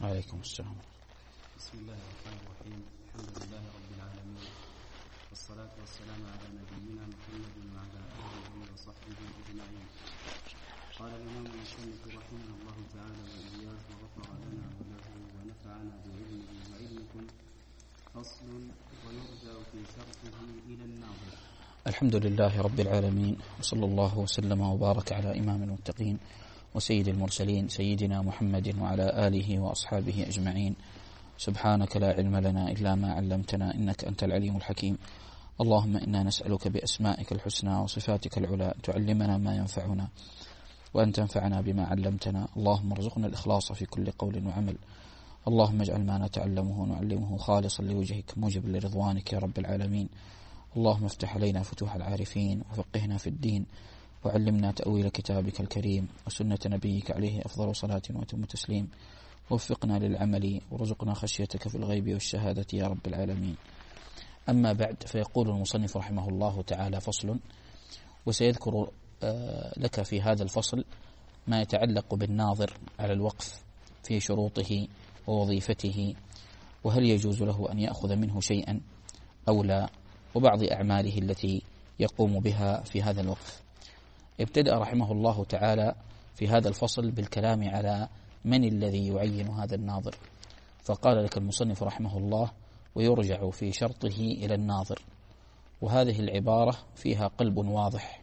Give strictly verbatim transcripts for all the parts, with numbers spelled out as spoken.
عليكم السلام. بسم الله الرحمن الرحيم. الحمد لله رب العالمين، والصلاة والسلام على نبينا محمد وعلى آله وصحبه أجمعين. قال الإمام المصنف رحمه الله تعالى وإياه وغفر لنا وله ونفعنا بعلمه وعلمكم. فصل: ويرجع في شرطه إلى الناظر. الحمد لله رب العالمين، وصلى الله وسلم وبارك على إمام المتقين وسيد المرسلين سيدنا محمد وعلى آله وأصحابه أجمعين. سبحانك لا علم لنا إلا ما علمتنا إنك أنت العليم الحكيم. اللهم إنا نسألك بأسمائك الحسنى وصفاتك العلى تعلمنا ما ينفعنا وأن تنفعنا بما علمتنا. اللهم ارزقنا الإخلاص في كل قول وعمل. اللهم اجعل ما نتعلمه ونعلمه خالصا لوجهك موجبا لرضوانك يا رب العالمين. اللهم افتح علينا فتوح العارفين وفقهنا في الدين، وعلمنا تأويل كتابك الكريم وسنة نبيك عليه أفضل صلاة وأتم تسليم. وفقنا للعمل ورزقنا خشيتك في الغيب والشهادة يا رب العالمين. أما بعد، فيقول المصنف رحمه الله تعالى: فصل. وسيذكر لك في هذا الفصل ما يتعلق بالناظر على الوقف في شروطه ووظيفته، وهل يجوز له أن يأخذ منه شيئا أو لا، وبعض أعماله التي يقوم بها في هذا الوقف. ابتدأ رحمه الله تعالى في هذا الفصل بالكلام على من الذي يعين هذا الناظر، فقال لك المصنف رحمه الله: ويرجع في شرطه إلى الناظر. وهذه العبارة فيها قلب واضح،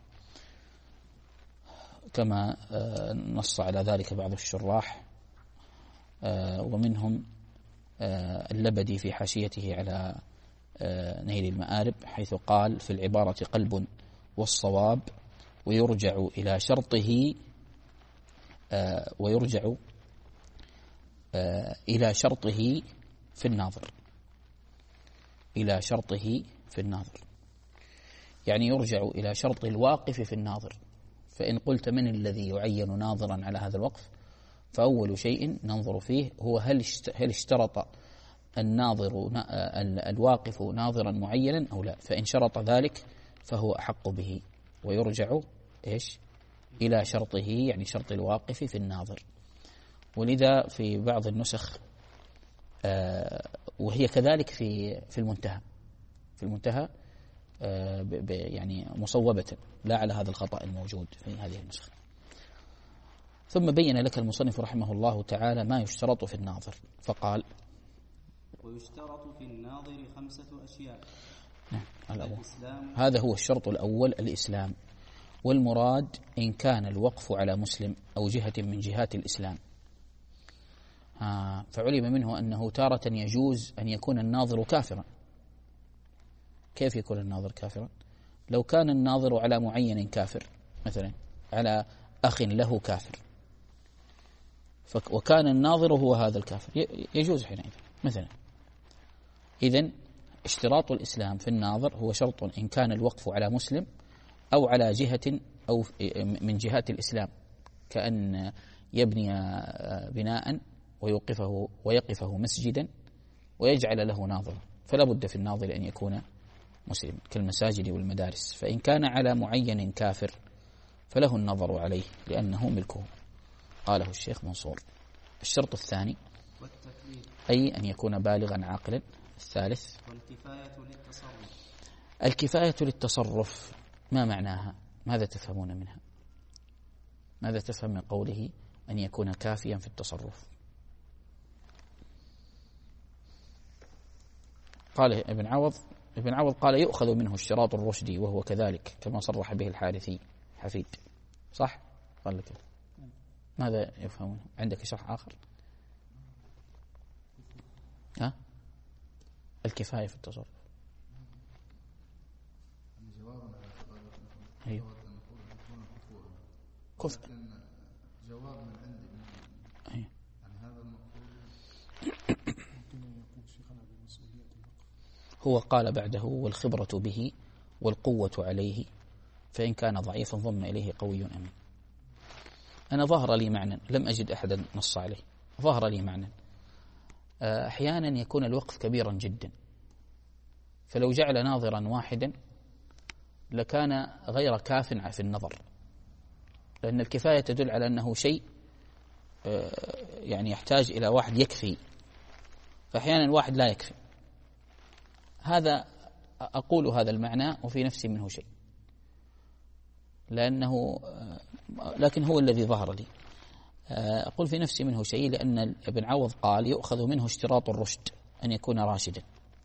كما نص على ذلك بعض الشراح، ومنهم اللبدي في حاشيته على نيل المآرب، حيث قال في العبارة قلب والصواب ويرجع إلى شرطه ويرجع إلى شرطه في الناظر إلى شرطه في الناظر يعني يرجع إلى شرط الواقف في الناظر. فإن قلت من الذي يعين ناظرا على هذا الوقف، فأول شيء ننظر فيه هو هل هل اشترط الناظر الواقف ناظرا معينا أو لا. فإن شرط ذلك فهو أحق به، ويرجع إيش إلى شرطه، يعني شرط الواقف في الناظر. ولذا في بعض النسخ آه وهي كذلك في في المنتهى في المنتهى آه يعني مصوبة، لا على هذا الخطأ الموجود في هذه النسخة. ثم بين لك المصنف رحمه الله تعالى ما يشترط في الناظر، فقال: ويشترط في الناظر خمسة أشياء. نعم، هذا هو الشرط الأول، الإسلام. والمراد إن كان الوقف على مسلم أو جهة من جهات الإسلام. آه فعلم منه أنه تارة يجوز أن يكون الناظر كافرا. كيف يكون الناظر كافرا؟ لو كان الناظر على معين كافر، مثلا على أخ له كافر، وكان الناظر هو هذا الكافر، يجوز حينئذ مثلا. إذن اشتراط الإسلام في الناظر هو شرط إن كان الوقف على مسلم أو على جهة أو من جهات الإسلام، كأن يبني بناء ويوقفه ويقفه مسجدا ويجعل له ناظر، فلا بد في الناظر أن يكون مسلم، كالمساجد والمدارس. فإن كان على معين كافر فله النظر عليه لأنه ملكه. قاله الشيخ منصور. الشرط الثاني أي أن يكون بالغا عاقلا. الثالث والكفاية للتصرف. الكفاية للتصرف ما معناها؟ ماذا تفهمون منها؟ ماذا تفهم من قوله أن يكون كافيا في التصرف؟ قال ابن عوض ابن عوض قال: يؤخذ منه اشتراط الرشد، وهو كذلك كما صرح به الحارثي حفيد. صح؟ قال لك ماذا يفهمون؟ عندك شرح آخر؟ ها؟ الكفاية في التصرف. أيوه. كف. جواب من عندي. أيوه. عن هذا المقصود. هو قال بعده: والخبرة به والقوة عليه، فإن كان ضعيفا ضم إليه قوي أمين. أنا ظهر لي معنى لم أجد أحدا نص عليه، ظهر لي معنى أحيانا يكون الوقف كبيرا جدا، فلو جعل ناظرا واحدا لكان غير كاف في النظر، لأن الكفاية تدل على أنه شيء يعني يحتاج إلى واحد يكفي، فأحيانا الواحد لا يكفي. هذا أقول هذا المعنى وفي نفسي منه شيء، لأنه لكن هو الذي ظهر لي. أقول في نفسي منه شيء لأن ابن عوض قال يؤخذ منه اشتراط الرشد أن يكون راشدا،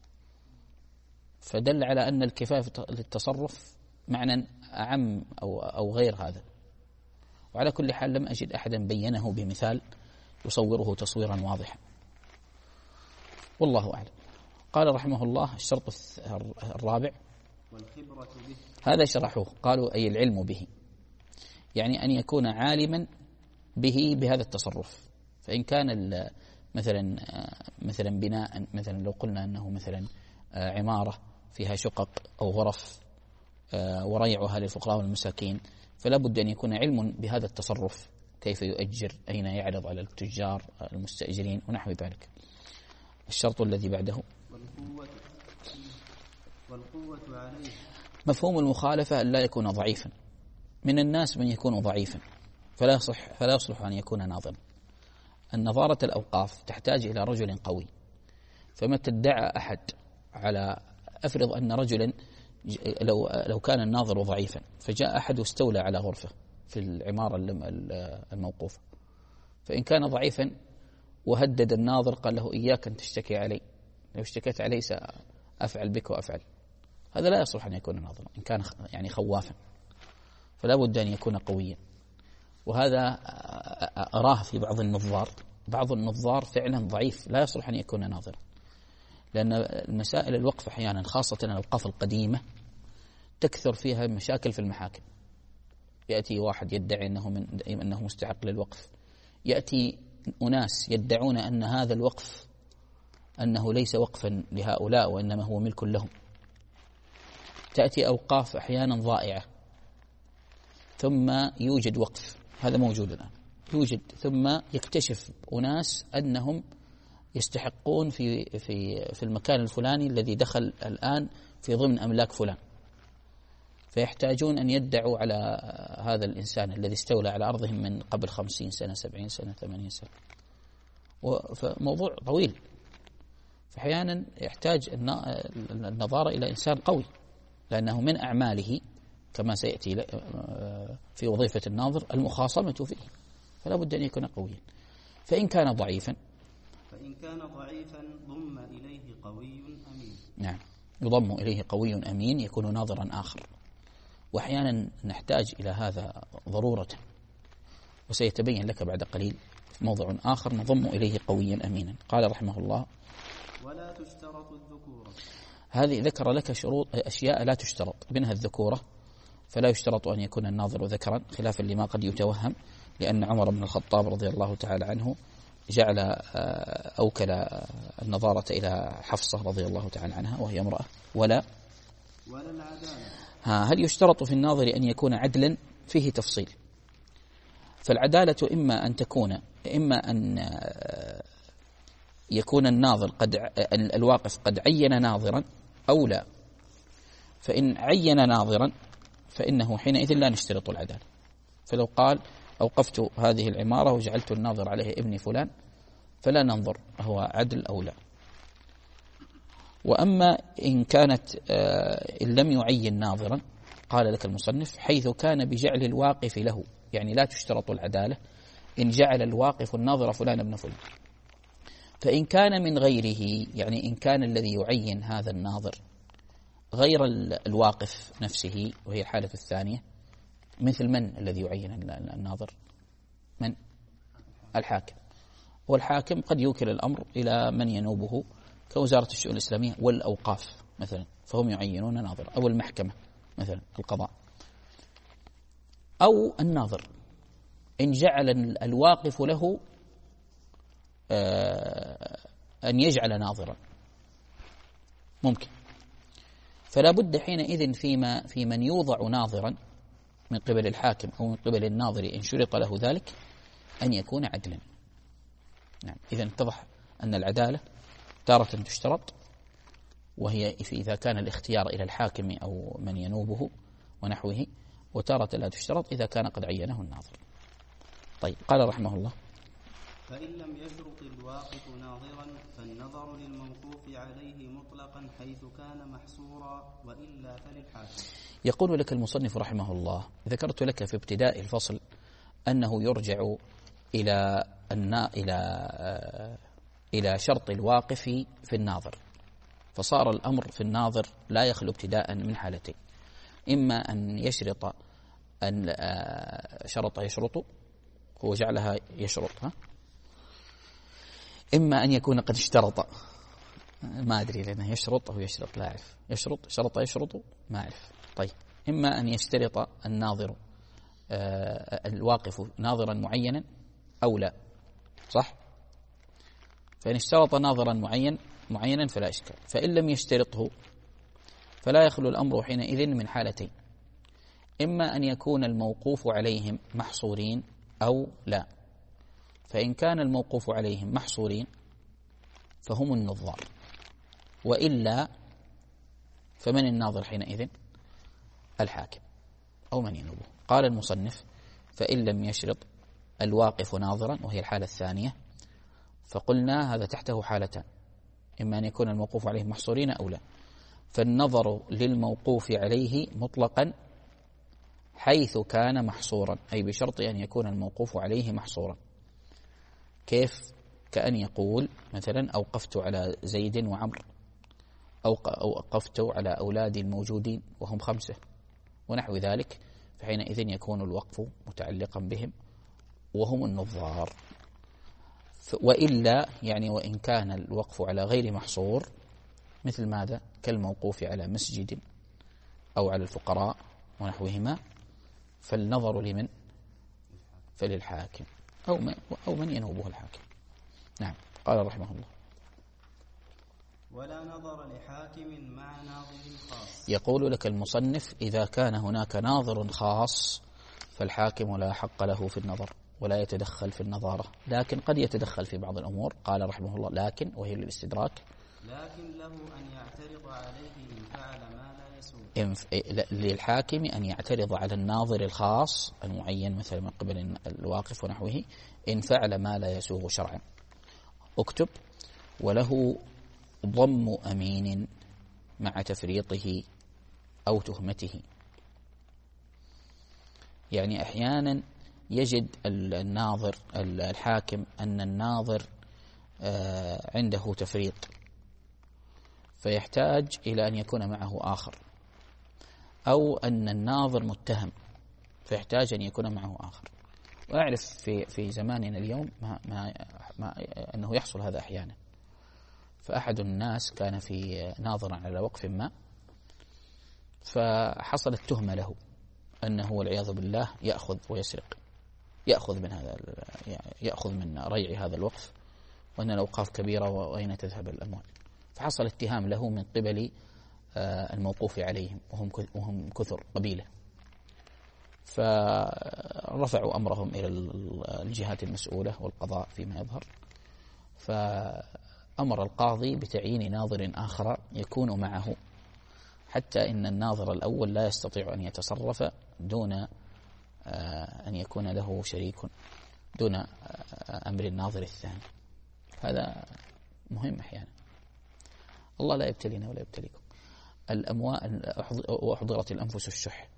فدل على أن الكفاية للتصرف معنى أعم أو أو غير هذا. وعلى كل حال لم أجد أحدا بينه بمثال يصوره تصويرا واضحا، والله أعلم. قال رحمه الله الشرط الرابع والخبرة به، هذا شرحوه، قالوا أي العلم به، يعني أن يكون عالما به بهذا التصرف. فإن كان مثلا مثلا بناء، مثلا لو قلنا أنه مثلا عمارة فيها شقق أو غرف وريعها للفقراء والمساكين، فلا بد أن يكون علم بهذا التصرف، كيف يؤجر، أين يعرض على التجار المستأجرين ونحو ذلك. الشرط الذي بعده والقوة والقوة عليه، مفهوم المخالفة أن لا يكون ضعيفا. من الناس من يكون ضعيفا فلا يصح فلا يصلح أن يكون ناظرا. النظارة الأوقاف تحتاج إلى رجل قوي، فمتى ادعى أحد على، أفرض أن رجلا لو لو كان الناظر ضعيفا فجاء أحد واستولى على غرفة في العمارة الموقوفة، فإن كان ضعيفا وهدد الناظر قال له إياك أن تشتكي علي، لو اشتكيت علي سأفعل بك وأفعل، هذا لا يصلح أن يكون ناظرا إن كان يعني خوافا، فلا بد أن يكون قويا. وهذا أراه في بعض النظار، بعض النظار فعلا ضعيف لا يصلح أن يكون ناظرا، لأن المسائل الوقف أحيانا خاصة الأوقاف القديمة تكثر فيها مشاكل في المحاكم. يأتي واحد يدعي أنه, من أنه مستحق للوقف، يأتي أناس يدعون أن هذا الوقف أنه ليس وقفا لهؤلاء وإنما هو ملك لهم. تأتي أوقاف أحيانا ضائعة ثم يوجد وقف، هذا موجود الآن، يوجد ثم يكتشف أناس أنهم يستحقون في في في المكان الفلاني الذي دخل الآن في ضمن أملاك فلان، فيحتاجون أن يدعوا على هذا الإنسان الذي استولى على أرضهم من قبل خمسين سنة سبعين سنة ثمانين سنة. فموضوع طويل، فأحيانا يحتاج النظارة إلى إنسان قوي، لأنه من أعماله كما سيأتي في وظيفة الناظر المخاصمة فيه، فلا بد أن يكون قويا. فإن كان ضعيفا فإن كان ضعيفا ضم إليه قوي أمين. نعم، يضم إليه قوي أمين يكون ناظرا آخر، وأحيانا نحتاج إلى هذا ضرورة، وسيتبين لك بعد قليل في موضع آخر نضم إليه قويا أمينا. قال رحمه الله ولا تشترط الذكورة، هذه ذكر لك شروط أشياء لا تشترط، منها الذكورة، فلا يشترط أن يكون الناظر ذكرا خلافا لما قد يتوهم، لأن عمر بن الخطاب رضي الله تعالى عنه جعل أوكل النظارة إلى حفصة رضي الله تعالى عنها وهي امرأة. ولا ولا العدالة، ها هل يشترط في الناظر أن يكون عدلا؟ فيه تفصيل. فالعدالة إما أن تكون إما أن يكون الناظر قد الواقف قد عين ناظرا أو لا. فإن عين ناظرا فإنه حينئذ لا نشترط العدالة. فلو قال أوقفت هذه العمارة وجعلت الناظر عليه ابن فلان فلا ننظر هو عدل أو لا. وأما إن كانت إن لم يعين ناظرا، قال لك المصنف حيث كان بجعل الواقف له، يعني لا تشترط العدالة إن جعل الواقف الناظر فلان ابن فلان. فإن كان من غيره، يعني إن كان الذي يعين هذا الناظر غير الواقف نفسه، وهي الحالة الثانية، مثل من الذي يعين الناظر؟ من؟ الحاكم. والحاكم قد يوكل الأمر إلى من ينوبه كوزارة الشؤون الإسلامية والأوقاف مثلا، فهم يعينون ناظر، أو المحكمة مثلا القضاء، أو الناظر إن جعل الواقف له أن يجعل ناظرا ممكن. فلا بد حينئذ فيما في من يوضع ناظرا من قبل الحاكم أو من قبل الناظر إن شرط له ذلك أن يكون عدلا. نعم، إذا اتضح أن العدالة تارة تشترط، وهي إذا كان الاختيار إلى الحاكم أو من ينوبه ونحوه، وتارة لا تشترط إذا كان قد عينه الناظر. طيب، قال رحمه الله فإن لم يشرط الواقف ناظرا فالنظر للموقوف عليه مطلقا حيث كان محصورا وإلا فللحاكم. يقول لك المصنف رحمه الله: ذكرت لك في ابتداء الفصل أنه يرجع إلى إلى إلى شرط الواقف في الناظر، فصار الأمر في الناظر لا يخلو ابتداء من حالتين: إما أن يشرط أن شرط يشرط هو جعلها يشرط ها إما أن يكون قد اشترط، ما أدري لأنه يشرط أو يشرط لا أعرف، يشرط شرط يشرط ما أعرف. طيب، إما أن يشترط الناظر الواقف ناظرا معينا أو لا، صح؟ فإن اشترط ناظرا معين معينا فلا إشكال، فإن لم يشترطه فلا يخلو الأمر حينئذ من حالتين: إما أن يكون الموقوف عليهم محصورين أو لا. فإن كان الموقوف عليهم محصورين فهم النظار، وإلا فمن الناظر حينئذ؟ الحاكم أو من ينوبه. قال المصنف: فإن لم يشرط الواقف ناظرا، وهي الحالة الثانية، فقلنا هذا تحته حالتان: إما أن يكون الموقوف عليه محصورين أو لا. فالنظر للموقوف عليه مطلقا حيث كان محصورا، أي بشرط أن يكون الموقوف عليه محصورا. كيف؟ كأن يقول مثلا: أوقفت على زيد وعمر، أو أوقفت على أولادي الموجودين وهم خمسة، ونحو ذلك، فحينئذ يكون الوقف متعلقا بهم وهم النظار. وإلا يعني وإن كان الوقف على غير محصور، مثل ماذا؟ كالموقوف على مسجد أو على الفقراء ونحوهما، فالنظر لمن؟ فللحاكم أو من, أو من ينوبه الحاكم. نعم. قال رحمه الله: ولا نظر لحاكم مع ناظر خاص. يقول لك المصنف: إذا كان هناك ناظر خاص فالحاكم لا حق له في النظر ولا يتدخل في النظارة، لكن قد يتدخل في بعض الأمور. قال رحمه الله: لكن، وهي للاستدراك، لكن له أن يعترض عليه إن فعل ما لا يسوء. إنف... للحاكم أن يعترض على الناظر الخاص المعين مثلا من قبل الواقف ونحوه إن فعل ما لا يسوغ شرعا. اكتب: وله ضم أمين مع تفريطه أو تهمته. يعني أحيانا يجد الناظر الحاكم أن الناظر عنده تفريط، فيحتاج إلى أن يكون معه آخر، أو أن الناظر متهم فيحتاج أن يكون معه آخر. وأعرف في في زماننا اليوم ما ما ما أنه يحصل هذا أحيانا. فأحد الناس كان في ناظر على وقف ما، فحصلت تهمة له أنه والعياذ بالله يأخذ ويسرق، يأخذ من هذا يأخذ من ريع هذا الوقف، وأن الأوقاف كبيرة وأين تذهب الأموال. فحصل اتهام له من قبل الموقوف عليهم وهم وهم كثر قبيلة، فرفعوا أمرهم إلى الجهات المسؤولة والقضاء فيما يظهر. فأمر القاضي بتعيين ناظر آخر يكون معه، حتى إن الناظر الأول لا يستطيع أن يتصرف دون أن يكون له شريك، دون أمر الناظر الثاني. هذا مهم أحيانا. الله لا يبتلينا ولا يبتليكم. الأموال وأحضرت الأنفس الشح.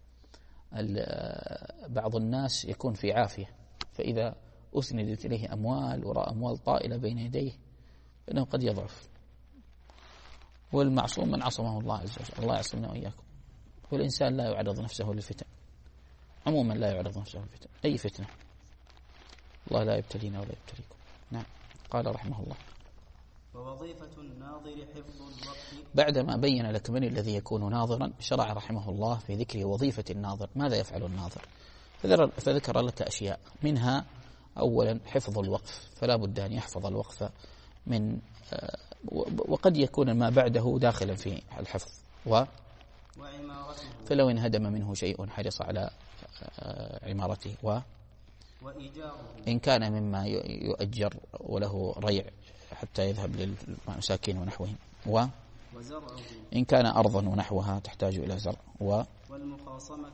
بعض الناس يكون في عافية، فإذا أسندت إليه أموال وراء أموال طائلة بين يديه فإنه قد يضعف. والمعصوم من عصمه الله عز وجل، الله يعصمنا وإياكم. والإنسان لا يعرض نفسه للفتن، عموما لا يعرض نفسه للفتن، أي فتنة. الله لا يبتلينا ولا يبتليكم. نعم. قال رحمه الله: ووظيفة الناظر حفظ الوقت. بعدما بين لك من الذي يكون ناظرا، شرع رحمه الله في ذكر وظيفة الناظر. ماذا يفعل الناظر؟ فذكر لك أشياء، منها أولا حفظ الوقف، فلا بد أن يحفظ الوقف من، وقد يكون ما بعده داخلا في الحفظ، و فلو انهدم منه شيء حرص على عمارته، و إن كان مما يؤجر وله ريع حتى يذهب للمساكين ونحوهم، و إن كان أرضا ونحوها تحتاج إلى زرع، و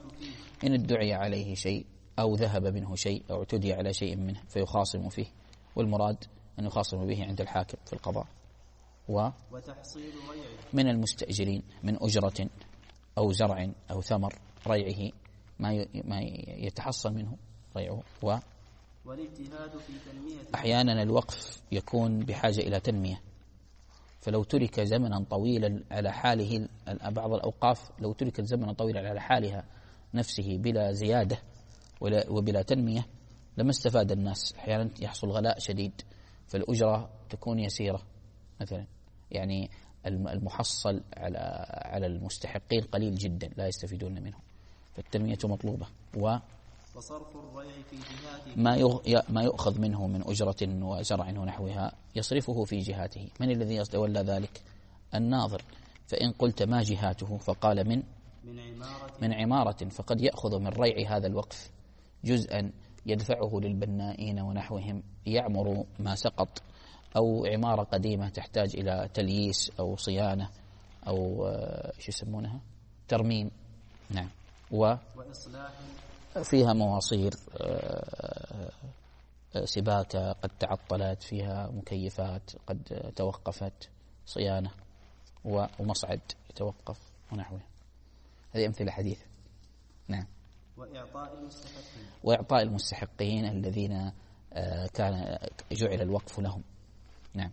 إن ادعي عليه شيء أو ذهب منه شيء أو اعتدي على شيء منه فيخاصم فيه والمراد أن يخاصم به عند الحاكم في القضاء. و وتحصيل ريعه من المستأجرين من أجرة أو زرع أو ثمر ريعه ما ما يتحصل منه ريعه. و والاجتهاد في تنمية أحيانا الوقف يكون بحاجة إلى تنمية، فلو ترك زمنا طويلا على حاله، بعض الأوقاف لو تركت زمنا طويلا على حالها نفسه بلا زيادة وبلا تنمية لما استفاد الناس. أحيانا يحصل غلاء شديد فالأجرة تكون يسيرة مثلا، يعني المحصل على على المستحقين قليل جدا لا يستفيدون منه، فالتنمية مطلوبة. و وصرف الريع في جهاته ما ما يؤخذ منه من أجرة وزرع ونحوها يصرفه في جهاته. من الذي يتولى ذلك؟ الناظر. فإن قلت ما جهاته فقال من من عمارة من عمارة، فقد يأخذ من ريع هذا الوقف جزءا يدفعه للبنائين ونحوهم يعمر ما سقط، أو عمارة قديمة تحتاج إلى تلييس أو صيانة أو شو يسمونها ترميم. نعم. و وإصلاح فيها مواصير سباكة قد تعطلت، فيها مكيفات قد توقفت صيانة، ومصعد يتوقف ونحوه. هذه أمثلة حديثة. نعم. وإعطاء المستحقين وإعطاء المستحقين الذين كان جعل الوقف لهم. نعم.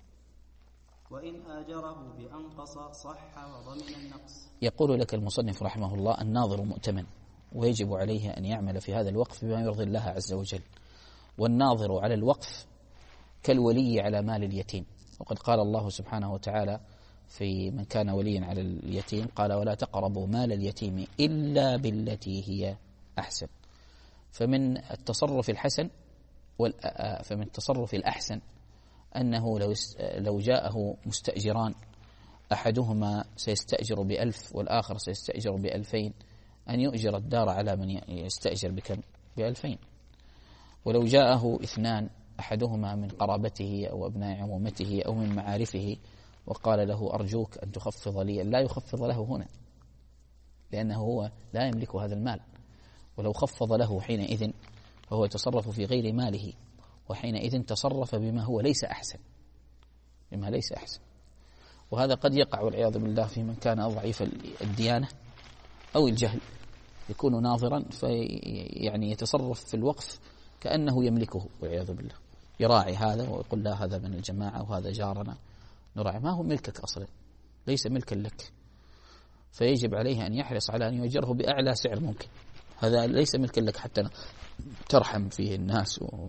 وإن آجره بأنقص صح وضمن النقص. يقول لك المصنف رحمه الله: الناظر مؤتمن ويجب عليه أن يعمل في هذا الوقف بما يرضي الله عز وجل. والناظر على الوقف كالولي على مال اليتيم، وقد قال الله سبحانه وتعالى في من كان وليا على اليتيم قال: ولا تقربوا مال اليتيم إلا بالتي هي أحسن. فمن التصرف الحسن فمن التصرف الأحسن أنه لو لو جاءه مستأجران أحدهما سيستأجر بألف والآخر سيستأجر بألفين، أن يؤجر الدار على من يستأجر بكم؟ بألفين. ولو جاءه اثنان أحدهما من قرابته أو أبناء عمومته أو من معارفه وقال له: أرجوك أن تخفض لي، لا يخفض له هنا لأنه هو لا يملك هذا المال، ولو خفض له حينئذ فهو يتصرف في غير ماله، وحينئذ تصرف بما هو ليس أحسن بما ليس أحسن. وهذا قد يقع والعياذ بالله في من كان ضعيف الديانة أو الجهل، يكون ناظرا في يعني يتصرف في الوقف كأنه يملكه والعياذ بالله، يراعي هذا ويقول: لا هذا من الجماعة وهذا جارنا نراعي. ما هو ملكك أصلا، ليس ملكا لك، فيجب عليه أن يحرص على أن يؤجره بأعلى سعر ممكن. هذا ليس ملكا لك حتى ترحم فيه الناس. و...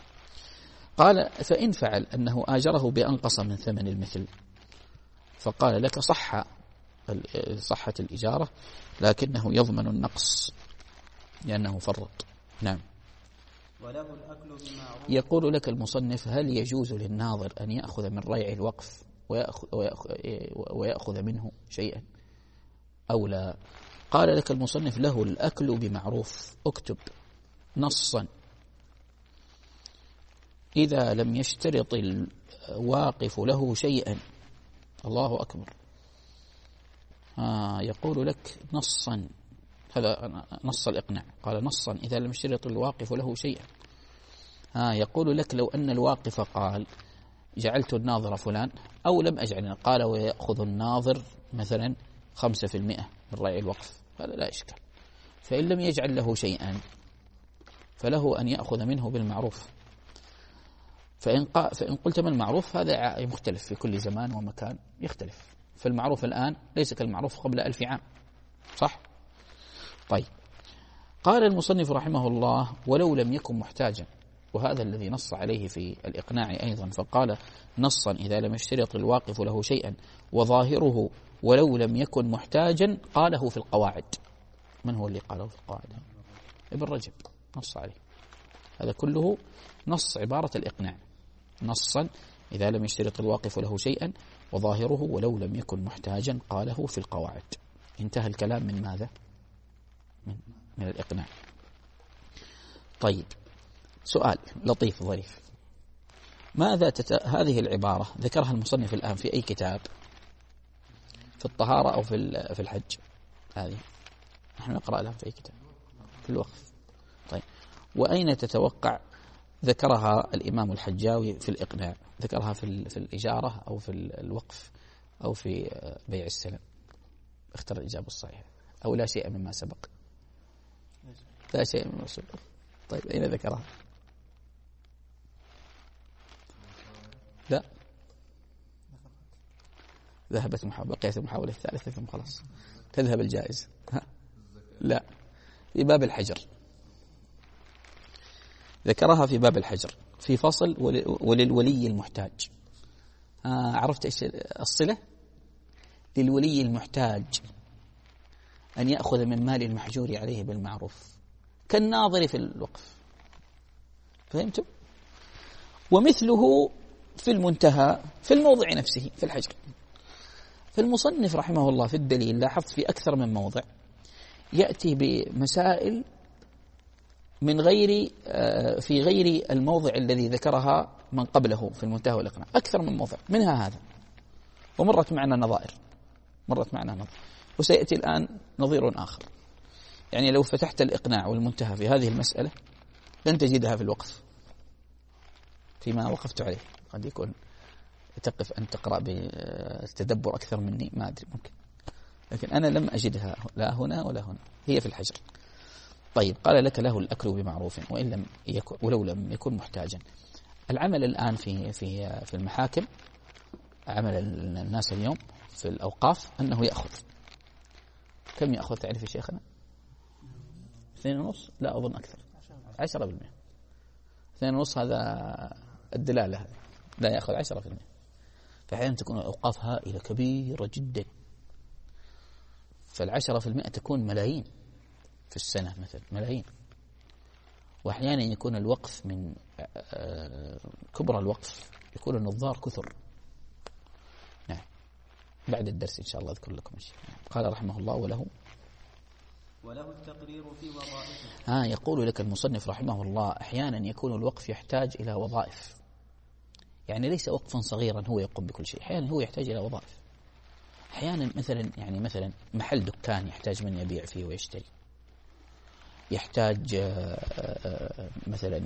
قال: فإن فعل أنه آجره بأنقص من ثمن المثل فقال لك: صح صحة الإجارة لكنه يضمن النقص لأنه فرط. نعم. وله الأكل بمعروف. يقول لك المصنف: هل يجوز للناظر أن يأخذ من ريع الوقف ويأخذ, ويأخذ, ويأخذ منه شيئا أو لا؟ قال لك المصنف: له الأكل بمعروف. اكتب نصا: إذا لم يشترط الواقف له شيئا. الله أكبر. آه يقول لك نصا، هذا نص الإقناع، قال نصا: إذا لم يشترط الواقف له شيئا. آه يقول لك: لو أن الواقف قال: جعلت الناظر فلان، أو لم أجعل، قال: ويأخذ الناظر مثلا خمسة في المئة من ريع الوقف، هذا لا إشكال. فإن لم يجعل له شيئا فله أن يأخذ منه بالمعروف. فإن, فإن قلت ما المعروف، هذا مختلف في كل زمان ومكان يختلف. فالمعروف الآن ليس كالمعروف قبل ألف عام، صح؟ طيب. قال المصنف رحمه الله: ولو لم يكن محتاجا، وهذا الذي نص عليه في الإقناع أيضا، فقال نصا: إذا لم يشترط الواقف له شيئا، وظاهره ولو لم يكن محتاجا، قاله في القواعد. من هو اللي قاله في القواعد؟ ابن رجب نص عليه. هذا كله نص عبارة الإقناع، نصا: إذا لم يشترط الواقف له شيئا، وظاهره ولو لم يكن محتاجا، قاله في القواعد. انتهى الكلام من ماذا؟ من, من الإقناع. طيب، سؤال لطيف ظريف: ماذا تت... هذه العبارة ذكرها المصنف الآن في أي كتاب؟ في الطهارة أو في في الحج؟ هذه نحن نقرأ الآن في أي كتاب؟ في الوقف. طيب، وأين تتوقع ذكرها الإمام الحجاوي في الإقناع، ذكرها في في الإجارة أو في الوقف أو في بيع السلم. اختر الإجابة الصحيحة. أو لا شيء مما سبق. لا شيء مما سبق. طيب أين ذكرها؟ لا، ذهبت محاولة، بقيت المحاولة الثالثة ثم خلاص تذهب الجائزة. ها؟ لا، في باب الحجر، ذكرها في باب الحجر في فصل وللولي المحتاج. آه عرفت ايش الصلة؟ للولي المحتاج أن يأخذ من مال المحجور عليه بالمعروف كالناظر في الوقف. فهمتم؟ ومثله في المنتهى في الموضع نفسه في الحجر. فالمصنف رحمه الله في الدليل لاحظت في أكثر من موضع يأتي بمسائل من غير في غير الموضع الذي ذكرها من قبله في المنتهى والإقناع. أكثر من موضع منها هذا، ومرت معنا نظائر مرت معنا نظائر وسيأتي الآن نظير آخر. يعني لو فتحت الإقناع والمنتهى في هذه المسألة لن تجدها في الوقف فيما وقفت عليه. قد يكون تقف أن تقرأ بالتدبر أكثر مني، ما أدري، ممكن، لكن أنا لم أجدها لا هنا ولا هنا، هي في الحجر. طيب، قال لك له الأكل بمعروف وإن لم يكن ولو لم يكن محتاجا. العمل الآن في في في المحاكم، عمل الناس اليوم في الأوقاف أنه يأخذ كم يأخذ؟ تعرف يا شيخنا؟ اثنين ونص؟ لا أظن أكثر، عشرة بالمئة. اثنين ونص هذا الدلالة، لا يأخذ عشرة بالمئة. فأحيانا تكون الأوقاف هائلة كبيرة جدا، فالعشرة في المئة تكون ملايين في السنة مثلا، ملايين. وأحيانا يكون الوقف من كبرى الوقف يكون النظار كثر. نعم، بعد الدرس إن شاء الله أذكر لكم الشيء. قال رحمه الله وله وله التقرير في وظائفه. آه يقول لك المصنف رحمه الله أحيانا يكون الوقف يحتاج إلى وظائف، يعني ليس وقفا صغيرا هو يقوم بكل شيء، أحيانا هو يحتاج إلى وظائف. أحيانا مثلا يعني مثلا محل دكان يحتاج من يبيع فيه ويشتري، يحتاج مثلا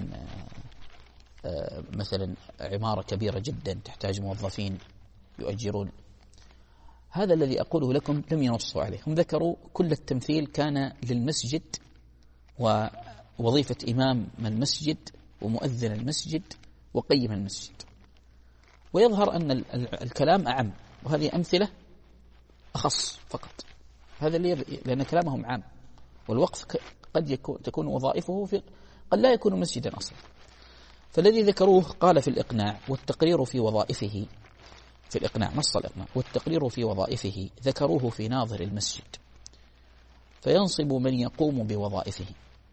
مثلا عمارة كبيرة جدا تحتاج موظفين يؤجرون. هذا الذي أقوله لكم لم ينصوا عليه، هم ذكروا كل التمثيل كان للمسجد ووظيفة إمام المسجد ومؤذن المسجد وقيم المسجد، ويظهر أن الكلام أعم وهذه أمثلة أخص فقط. هذا اللي لأن كلامهم عام، والوقف قد يكون تكون وظائفه في قد لا يكون مسجدا أصلا. فالذي ذكروه قال في الإقناع والتقرير في وظائفه، في الإقناع نص الإقناع والتقرير في وظائفه ذكروه في ناظر المسجد، فينصب من يقوم بوظائفه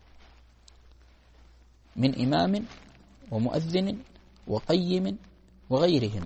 من إمام ومؤذن وقيم وغيرهم.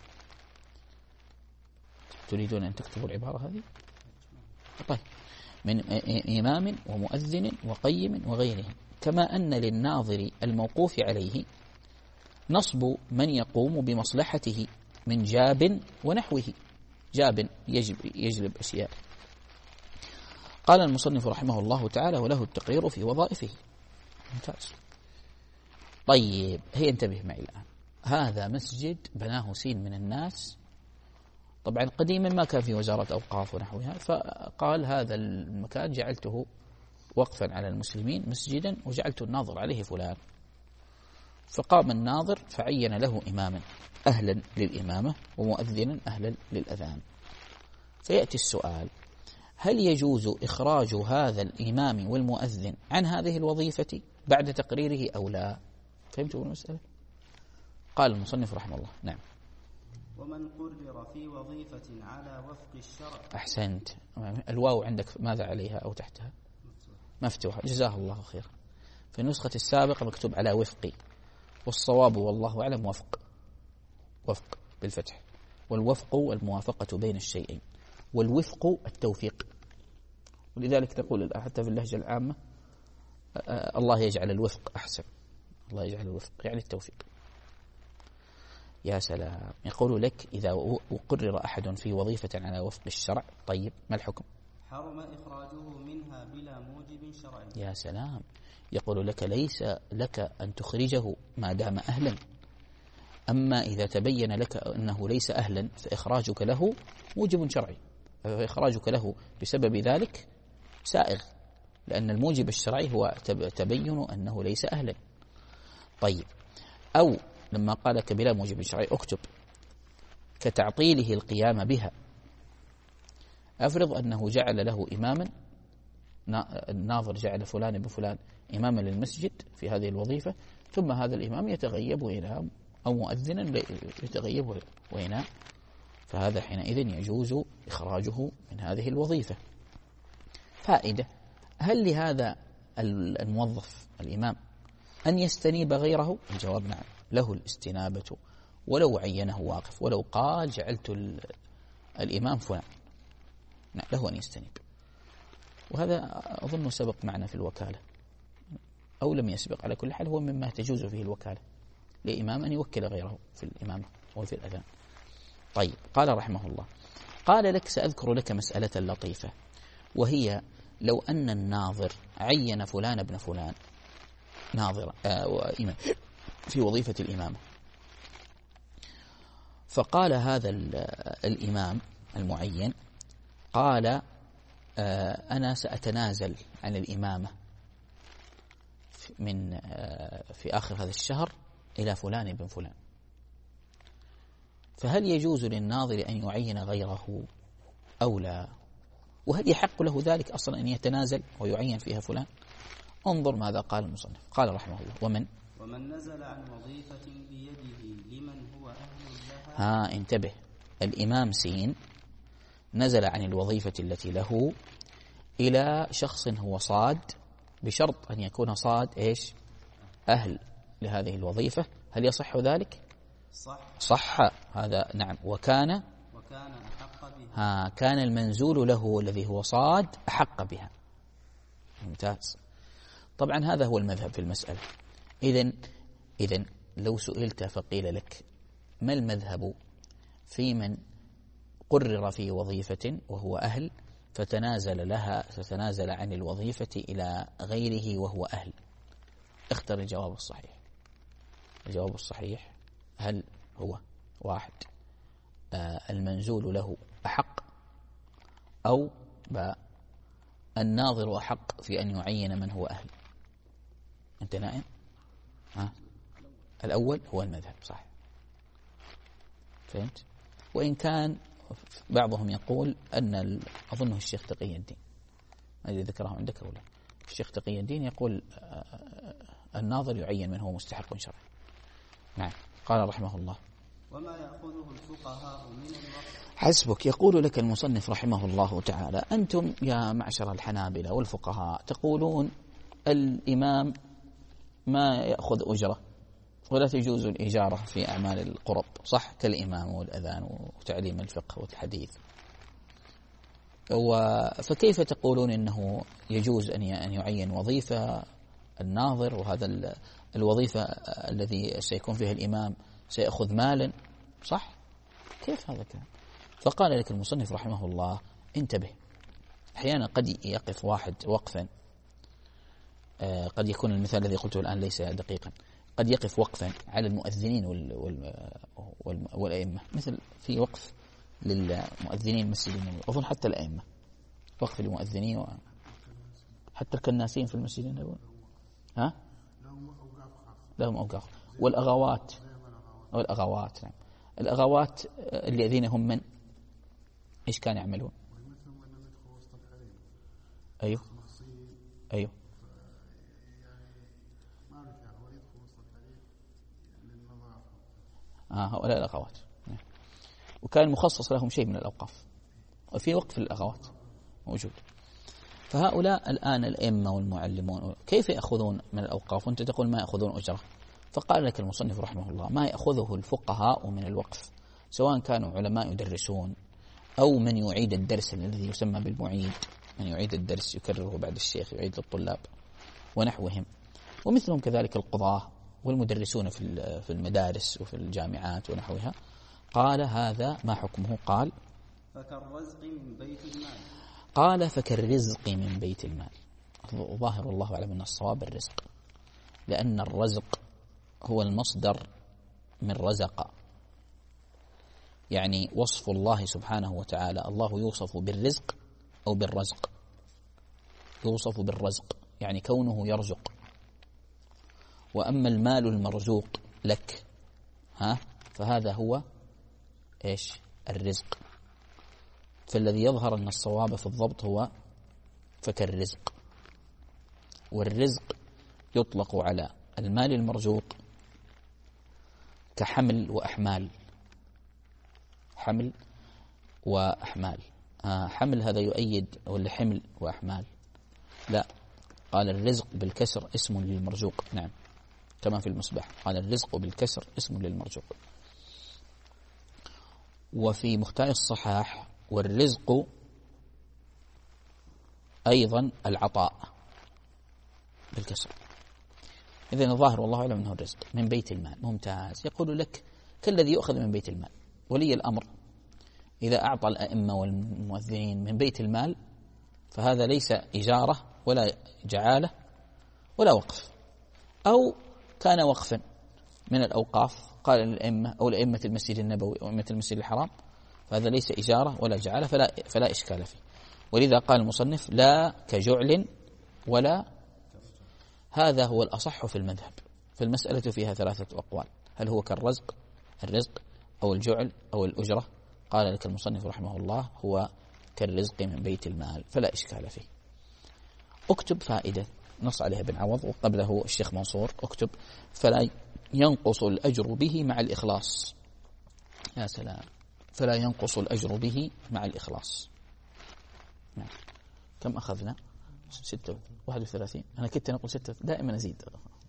تريدون أن تكتبوا العبارة هذه؟ طيب، من إمام ومؤذن وقيم وغيرهم، كما أن للناظر الموقوف عليه نصب من يقوم بمصلحته من جاب ونحوه. جاب يجب يجلب أشياء. قال المصنف رحمه الله تعالى وله التقرير في وظائفه. ممتاز. طيب، هي انتبه معي الآن، هذا مسجد بناه سين من الناس، طبعا قديما ما كان في وزارة أوقاف ونحوها، فقال هذا المكان جعلته وقفا على المسلمين مسجدا وجعلت الناظر عليه فلان. فقام الناظر فعين له إماما أهلا للإمامة ومؤذنا أهلا للأذان. فيأتي السؤال، هل يجوز إخراج هذا الإمام والمؤذن عن هذه الوظيفة بعد تقريره أو لا؟ فهمتوا المسألة؟ قال المصنف رحمه الله نعم. ومن قرر في وظيفة على وفق الشرع. أحسنت. الواو عندك ماذا عليها أو تحتها؟ مفتوحة، جزاه الله خير. في النسخة السابقة مكتوب على وفقي، والصواب والله أعلم وفق، وفق بالفتح، والوفق الموافقة بين الشيئين، والوفق التوفيق. ولذلك تقول حتى في اللهجة العامة الله يجعل الوفق أحسن، الله يجعل الوفق يعني التوفيق. يا سلام. يقول لك إذا أقرر أحد في وظيفة على وفق الشرع، طيب ما الحكم؟ حرم إخراجه منها بلا موجب شرعي. يا سلام. يقول لك ليس لك أن تخرجه ما دام أهلا، أما إذا تبين لك أنه ليس أهلا فإخراجك له موجب شرعي، فإخراجك له بسبب ذلك سائغ، لأن الموجب الشرعي هو تبين أنه ليس أهلا. طيب، أو لما قال لك بلا موجب شرعي اكتب كتعطيله القيام بها. أفرض أنه جعل له إماما، الناظر جعل فلان بفلان إماما للمسجد في هذه الوظيفة، ثم هذا الإمام يتغيب وينام، أو مؤذنا يتغيب وينام، فهذا حينئذ يجوز إخراجه من هذه الوظيفة. فائدة: هل لهذا الموظف الإمام أن يستنيب غيره؟ الجواب نعم، له الاستنابة ولو عينه واقف، ولو قال جعلت الإمام فلان، نعم له أن يستنيب. وهذا أظن سبق معنا في الوكالة أو لم يسبق، على كل حال هو مما تجوز فيه الوكالة لإمام أن يوكل غيره في الإمامة وفي الأذان. طيب، قال رحمه الله: قال لك سأذكر لك مسألة لطيفة، وهي لو أن الناظر عين فلان ابن فلان ناظر آه في وظيفة الإمامة، فقال هذا الإمام المعين قال آه أنا سأتنازل عن الإمامة من آه في آخر هذا الشهر إلى فلان ابن فلان، فهل يجوز للناظر أن يعين غيره أو لا؟ وهل يحق له ذلك أصلا أن يتنازل ويعين فيها فلان؟ انظر ماذا قال المصنف، قال رحمه الله: ومن ومن نزل عن وظيفة بيده لمن هو أهل لها. ها انتبه، الإمام سين نزل عن الوظيفة التي له إلى شخص هو صاد، بشرط أن يكون صاد إيش؟ أهل لهذه الوظيفة. هل يصح ذلك؟ صح. صح هذا، نعم. وكان وكان أحق بها. ها كان المنزول له الذي هو صاد أحق بها. ممتاز. طبعا هذا هو المذهب في المسألة. إذن إذن لو سئلت فقيل لك ما المذهب في من قرر في وظيفة وهو أهل فتنازل لها فتنازل عن الوظيفة إلى غيره وهو أهل؟ اختر الجواب الصحيح. الجواب الصحيح: هل هو واحد آه المنزول له أحق، أو باء الناظر أحق في أن يعين من هو أهل؟ أنت نائم؟ ها؟ الأول هو المذهب، صح. فهمت؟ وإن كان بعضهم يقول أن أظنه الشيخ تقي الدين، ما أدري ذكره عندك أو لا، الشيخ تقي الدين يقول الناظر يعين من هو مستحق شرعي. نعم. قال رحمه الله: وما يأخذه الفقهاء من الوقت. حسبك. يقول لك المصنف رحمه الله تعالى: أنتم يا معشر الحنابلة والفقهاء تقولون الإمام ما يأخذ أجرة ولا تجوز الإجارة في أعمال القرب، صح، كالإمام والأذان وتعليم الفقه والحديث، فكيف تقولون أنه يجوز أن يعين وظيفة الناظر، وهذا الوظيفة الذي سيكون فيها الإمام سيأخذ مالا، صح؟ كيف هذا الكلام؟ فقال لك المصنف رحمه الله: انتبه، أحيانا قد يقف واحد وقفا، قد يكون المثال الذي قلته الآن ليس دقيقا، قد يقف وقفا على المؤذنين وال وال وال والأئمة، مثل في وقف للمؤذنين مسجد النبوي، أظن حتى الأئمة وقف للمؤذنين وحتى الكناسين في المسجد النبوي، ها؟ لهم أوقاف. والأغوات والأغوات نعم. الأغوات الذين هم من إيش كانوا يعملون؟ أيوه أيوه آه هؤلاء الأغوات، وكان مخصص لهم شيء من الأوقاف، وفي وقف الأغوات موجود. فهؤلاء الآن الأئمة والمعلمون كيف يأخذون من الأوقاف وأنت تقول ما يأخذون أجرة؟ فقال لك المصنف رحمه الله: ما يأخذه الفقهاء من الوقف، سواء كانوا علماء يدرسون أو من يعيد الدرس الذي يسمى بالمعيد، من يعيد الدرس يكرره بعد الشيخ يعيد للطلاب ونحوهم، ومثلهم كذلك القضاة والمدرسون في في المدارس وفي الجامعات ونحوها. قال: هذا ما حكمه؟ قال: فكالرزق من بيت المال. قال: فكالرزق من بيت المال. ظاهر الله أعلم أن الصواب الرزق، لأن الرزق هو المصدر من رزق، يعني وصف الله سبحانه وتعالى، الله يوصف بالرزق أو بالرزق، يوصف بالرزق يعني كونه يرزق. وأما المال المرزوق لك ها فهذا هو إيش؟ الرزق. فالذي يظهر أن الصواب في الضبط هو فكالرزق. والرزق يطلق على المال المرزوق كحمل وأحمال، حمل وأحمال. آه حمل هذا يؤيد ولا حمل وأحمال؟ لا، قال الرزق بالكسر اسم للمرزوق، نعم كما في المصباح قال الرزق بالكسر اسم للمرزوق. وفي مختار الصحاح والرزق أيضا العطاء بالكسر. إذن الظاهر والله أعلم أنه الرزق من بيت المال. ممتاز. يقول لك كالذي يؤخذ من بيت المال. ولي الأمر إذا أعطى الأئمة والمؤذنين من بيت المال فهذا ليس إجارة ولا جعالة ولا وقف، أو كان وقفا من الأوقاف قال للأئمة أو لأئمة المسجد النبوي أو أئمة المسجد الحرام، فهذا ليس إجارة ولا جعالة فلا, فلا إشكال فيه. ولذا قال المصنف لا كجعل ولا. هذا هو الأصح في المذهب. فالمسألة فيها ثلاثة أقوال، هل هو كالرزق الرزق أو الجعل أو الأجرة؟ قال لك المصنف رحمه الله هو كالرزق من بيت المال فلا إشكال فيه. اكتب فائدة نص عليها ابن عوض وقبله الشيخ منصور، اكتب فلا ينقص الأجر به مع الإخلاص. يا سلام، فلا ينقص الأجر به مع الإخلاص. نعم. كم أخذنا؟ ستة واحد وثلاثين. أنا كنت نقول ستة، دائما أزيد.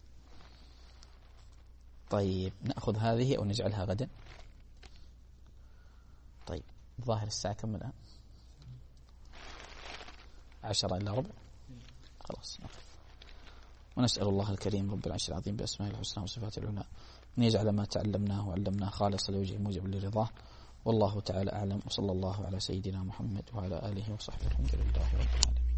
طيب نأخذ هذه أو نجعلها غدا. طيب ظاهر الساعة كم الآن؟ عشرة إلا ربع. خلاص نقف. ونسأل الله الكريم رب العرش العظيم بأسمائه الحسنى وصفاته العلى أن يجعل ما تعلمناه وعلمناه خالصا لوجهه موجبا لرضاه. والله تعالى أعلم، وصلى الله على سيدنا محمد وعلى آله وصحبه. الحمد لله رب العالمين.